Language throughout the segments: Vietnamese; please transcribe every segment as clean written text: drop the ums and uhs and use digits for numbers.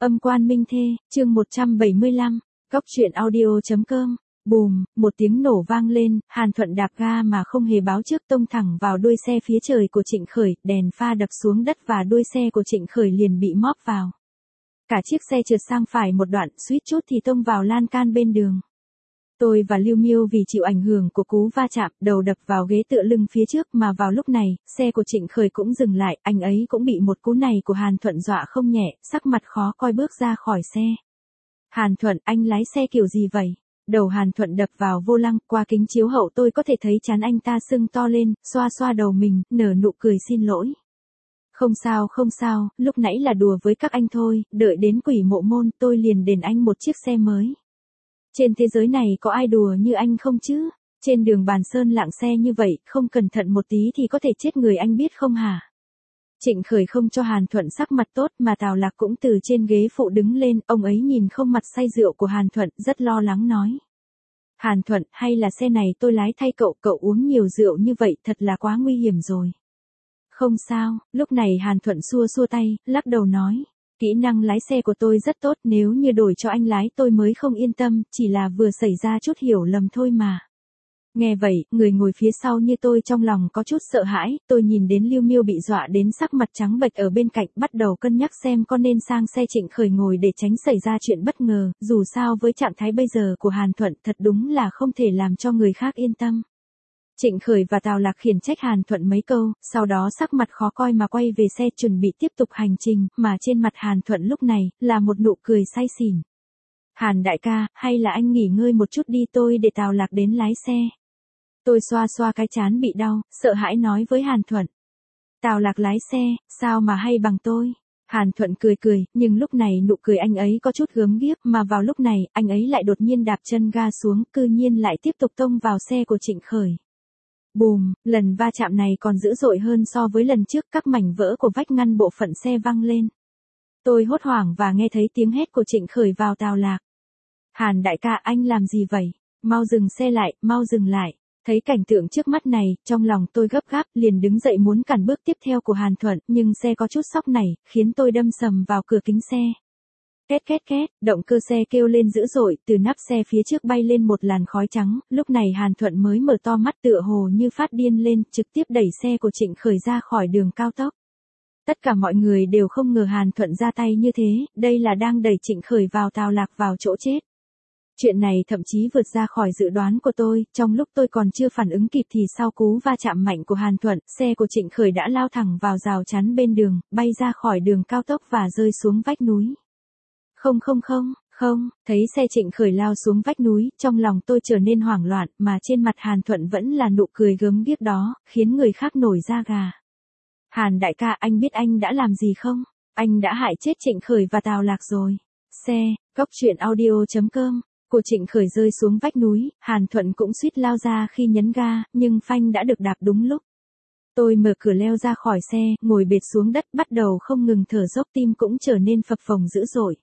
Âm quan minh thê, chương 175, Góc truyện audio.com. Bùm, một tiếng nổ vang lên, Hàn Thuận đạp ga mà không hề báo trước tông thẳng vào đuôi xe phía trời của Trịnh Khởi, đèn pha đập xuống đất và đuôi xe của Trịnh Khởi liền bị móp vào. Cả chiếc xe trượt sang phải một đoạn, suýt chút thì tông vào lan can bên đường. Tôi và Lưu Miêu vì chịu ảnh hưởng của cú va chạm, đầu đập vào ghế tựa lưng phía trước mà vào lúc này, xe của Trịnh Khởi cũng dừng lại, anh ấy cũng bị một cú này của Hàn Thuận dọa không nhẹ, sắc mặt khó coi bước ra khỏi xe. Hàn Thuận, anh lái xe kiểu gì vậy? Đầu Hàn Thuận đập vào vô lăng, qua kính chiếu hậu tôi có thể thấy trán anh ta sưng to lên, xoa xoa đầu mình, nở nụ cười xin lỗi. Không sao, lúc nãy là đùa với các anh thôi, đợi đến Quỷ Mộ Môn tôi liền đền anh một chiếc xe mới. Trên thế giới này có ai đùa như anh không chứ? Trên đường Bàn Sơn lạng xe như vậy, không cẩn thận một tí thì có thể chết người anh biết không hả? Trịnh Khởi không cho Hàn Thuận sắc mặt tốt mà Tào Lạc cũng từ trên ghế phụ đứng lên, ông ấy nhìn không mặt say rượu của Hàn Thuận, rất lo lắng nói. Hàn Thuận, hay là xe này tôi lái thay cậu uống nhiều rượu như vậy thật là quá nguy hiểm rồi. Không sao, lúc này Hàn Thuận xua xua tay, lắc đầu nói. Kỹ năng lái xe của tôi rất tốt, nếu như đổi cho anh lái tôi mới không yên tâm, chỉ là vừa xảy ra chút hiểu lầm thôi mà. Nghe vậy, người ngồi phía sau như tôi trong lòng có chút sợ hãi, tôi nhìn đến Lưu Miêu bị dọa đến sắc mặt trắng bệch ở bên cạnh, bắt đầu cân nhắc xem có nên sang xe Trịnh Khởi ngồi để tránh xảy ra chuyện bất ngờ, dù sao với trạng thái bây giờ của Hàn Thuận thật đúng là không thể làm cho người khác yên tâm. Trịnh Khởi và Tào Lạc khiển trách Hàn Thuận mấy câu, sau đó sắc mặt khó coi mà quay về xe chuẩn bị tiếp tục hành trình, mà trên mặt Hàn Thuận lúc này, là một nụ cười say xỉn. Hàn đại ca, hay là anh nghỉ ngơi một chút đi tôi để Tào Lạc đến lái xe. Tôi xoa xoa cái trán bị đau, sợ hãi nói với Hàn Thuận. Tào Lạc lái xe, sao mà hay bằng tôi? Hàn Thuận cười, nhưng lúc này nụ cười anh ấy có chút gớm ghiếc, mà vào lúc này, anh ấy lại đột nhiên đạp chân ga xuống, cư nhiên lại tiếp tục tông vào xe của Trịnh Khởi. Bùm, lần va chạm này còn dữ dội hơn so với lần trước, các mảnh vỡ của vách ngăn bộ phận xe văng lên. Tôi hốt hoảng và nghe thấy tiếng hét của Trịnh Khởi vào Tào Lạc. Hàn đại ca, anh làm gì vậy? Mau dừng xe lại, mau dừng lại. Thấy cảnh tượng trước mắt này, trong lòng tôi gấp gáp, liền đứng dậy muốn cản bước tiếp theo của Hàn Thuận, nhưng xe có chút sóc nảy, khiến tôi đâm sầm vào cửa kính xe. Két, động cơ xe kêu lên dữ dội, từ nắp xe phía trước bay lên một làn khói trắng, lúc này Hàn Thuận mới mở to mắt tựa hồ như phát điên lên, trực tiếp đẩy xe của Trịnh Khởi ra khỏi đường cao tốc. Tất cả mọi người đều không ngờ Hàn Thuận ra tay như thế, đây là đang đẩy Trịnh Khởi vào Tào Lạc vào chỗ chết. Chuyện này thậm chí vượt ra khỏi dự đoán của tôi, trong lúc tôi còn chưa phản ứng kịp thì sau cú va chạm mạnh của Hàn Thuận, xe của Trịnh Khởi đã lao thẳng vào rào chắn bên đường, bay ra khỏi đường cao tốc và rơi xuống vách núi. Không, thấy xe Trịnh Khởi lao xuống vách núi, trong lòng tôi trở nên hoảng loạn, mà trên mặt Hàn Thuận vẫn là nụ cười gớm ghiếc đó, khiến người khác nổi da gà. Hàn đại ca, anh biết anh đã làm gì không? Anh đã hại chết Trịnh Khởi và Tào Lạc rồi. Góc truyện audio.com. Của Trịnh Khởi rơi xuống vách núi, Hàn Thuận cũng suýt lao ra khi nhấn ga, nhưng phanh đã được đạp đúng lúc. Tôi mở cửa leo ra khỏi xe, ngồi bệt xuống đất, bắt đầu không ngừng thở dốc, tim cũng trở nên phập phồng dữ dội.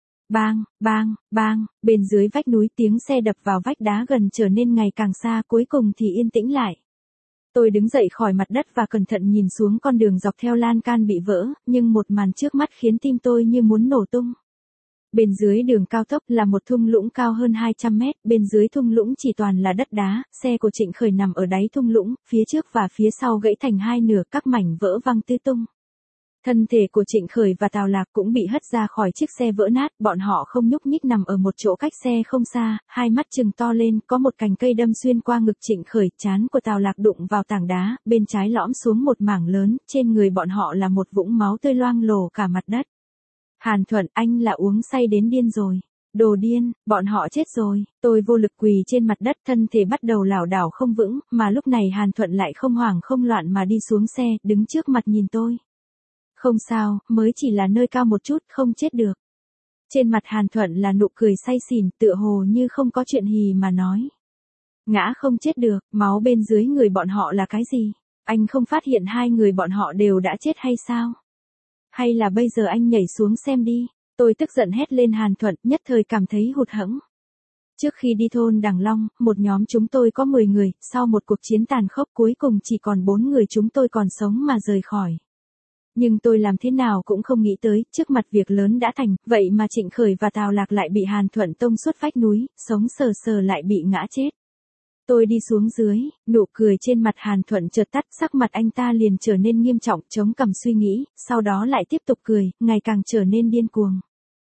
Bang, bên dưới vách núi tiếng xe đập vào vách đá gần trở nên ngày càng xa, cuối cùng thì yên tĩnh lại. Tôi đứng dậy khỏi mặt đất và cẩn thận nhìn xuống con đường dọc theo lan can bị vỡ, nhưng một màn trước mắt khiến tim tôi như muốn nổ tung. Bên dưới đường cao tốc là một thung lũng cao hơn 200 mét, bên dưới thung lũng chỉ toàn là đất đá, xe của Trịnh Khởi nằm ở đáy thung lũng, phía trước và phía sau gãy thành hai nửa, các mảnh vỡ văng tứ tung. Thân thể của Trịnh Khởi và Tào Lạc cũng bị hất ra khỏi chiếc xe vỡ nát, bọn họ không nhúc nhích nằm ở một chỗ cách xe không xa, hai mắt trừng to lên, có một cành cây đâm xuyên qua ngực Trịnh Khởi, trán của Tào Lạc đụng vào tảng đá, bên trái lõm xuống một mảng lớn, trên người bọn họ là một vũng máu tươi loang lổ cả mặt đất. Hàn Thuận, anh là uống say đến điên rồi. Đồ điên, bọn họ chết rồi. Tôi vô lực quỳ trên mặt đất, thân thể bắt đầu lảo đảo không vững, mà lúc này Hàn Thuận lại không hoảng không loạn mà đi xuống xe, đứng trước mặt nhìn tôi. Không sao, mới chỉ là nơi cao một chút, không chết được. Trên mặt Hàn Thuận là nụ cười say xỉn, tựa hồ như không có chuyện gì mà nói. Ngã không chết được, máu bên dưới người bọn họ là cái gì? Anh không phát hiện hai người bọn họ đều đã chết hay sao? Hay là bây giờ anh nhảy xuống xem đi. Tôi tức giận hét lên Hàn Thuận, nhất thời cảm thấy hụt hẫng. Trước khi đi thôn Đằng Long, một nhóm chúng tôi có 10 người, sau một cuộc chiến tàn khốc cuối cùng chỉ còn 4 người chúng tôi còn sống mà rời khỏi. Nhưng tôi làm thế nào cũng không nghĩ tới, trước mặt việc lớn đã thành, vậy mà Trịnh Khởi và Tào Lạc lại bị Hàn Thuận tông suốt vách núi, sống sờ sờ lại bị ngã chết. Tôi đi xuống dưới, nụ cười trên mặt Hàn Thuận chợt tắt, sắc mặt anh ta liền trở nên nghiêm trọng, chống cằm suy nghĩ, sau đó lại tiếp tục cười, ngày càng trở nên điên cuồng.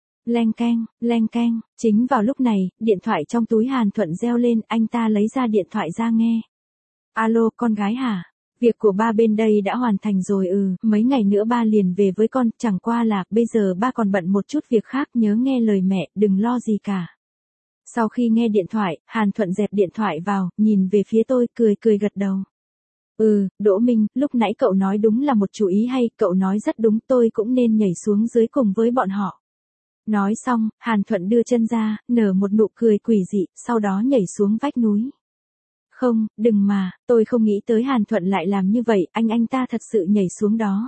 Leng keng, chính vào lúc này, điện thoại trong túi Hàn Thuận reo lên, anh ta lấy ra điện thoại ra nghe. Alo, con gái hả? Việc của ba bên đây đã hoàn thành rồi mấy ngày nữa ba liền về với con, chẳng qua là, bây giờ ba còn bận một chút việc khác, nhớ nghe lời mẹ, đừng lo gì cả. Sau khi nghe điện thoại, Hàn Thuận dẹp điện thoại vào, nhìn về phía tôi, cười gật đầu. Đỗ Minh, lúc nãy cậu nói đúng là một chủ ý hay, cậu nói rất đúng, tôi cũng nên nhảy xuống dưới cùng với bọn họ. Nói xong, Hàn Thuận đưa chân ra, nở một nụ cười quỷ dị, sau đó nhảy xuống vách núi. Không, đừng mà, tôi không nghĩ tới Hàn Thuận lại làm như vậy, anh ta thật sự nhảy xuống đó.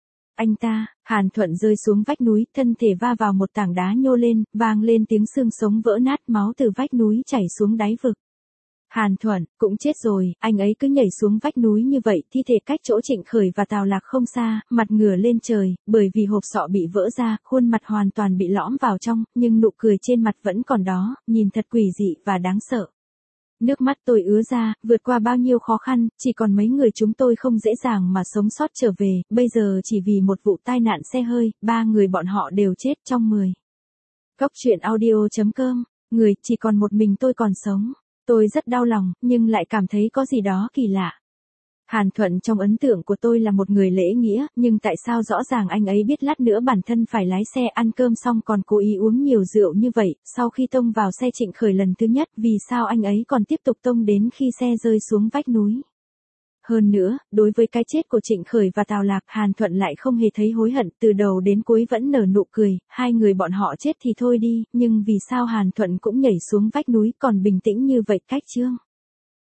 Hàn Thuận rơi xuống vách núi, thân thể va vào một tảng đá nhô lên, vang lên tiếng xương sống vỡ nát, máu từ vách núi chảy xuống đáy vực. Hàn Thuận, cũng chết rồi, anh ấy cứ nhảy xuống vách núi như vậy, thi thể cách chỗ Trịnh Khởi và Tào Lạc không xa, mặt ngửa lên trời, bởi vì hộp sọ bị vỡ ra, khuôn mặt hoàn toàn bị lõm vào trong, nhưng nụ cười trên mặt vẫn còn đó, nhìn thật quỷ dị và đáng sợ. Nước mắt tôi ứa ra, vượt qua bao nhiêu khó khăn, chỉ còn mấy người chúng tôi không dễ dàng mà sống sót trở về, bây giờ chỉ vì một vụ tai nạn xe hơi, 3 người bọn họ đều chết trong 10. Cốc truyện audio.com, người, chỉ còn một mình tôi còn sống. Tôi rất đau lòng, nhưng lại cảm thấy có gì đó kỳ lạ. Hàn Thuận trong ấn tượng của tôi là một người lễ nghĩa, nhưng tại sao rõ ràng anh ấy biết lát nữa bản thân phải lái xe ăn cơm xong còn cố ý uống nhiều rượu như vậy, sau khi tông vào xe Trịnh Khởi lần thứ nhất, vì sao anh ấy còn tiếp tục tông đến khi xe rơi xuống vách núi. Hơn nữa, đối với cái chết của Trịnh Khởi và Tào Lạc, Hàn Thuận lại không hề thấy hối hận, từ đầu đến cuối vẫn nở nụ cười, hai người bọn họ chết thì thôi đi, nhưng vì sao Hàn Thuận cũng nhảy xuống vách núi còn bình tĩnh như vậy cách chương.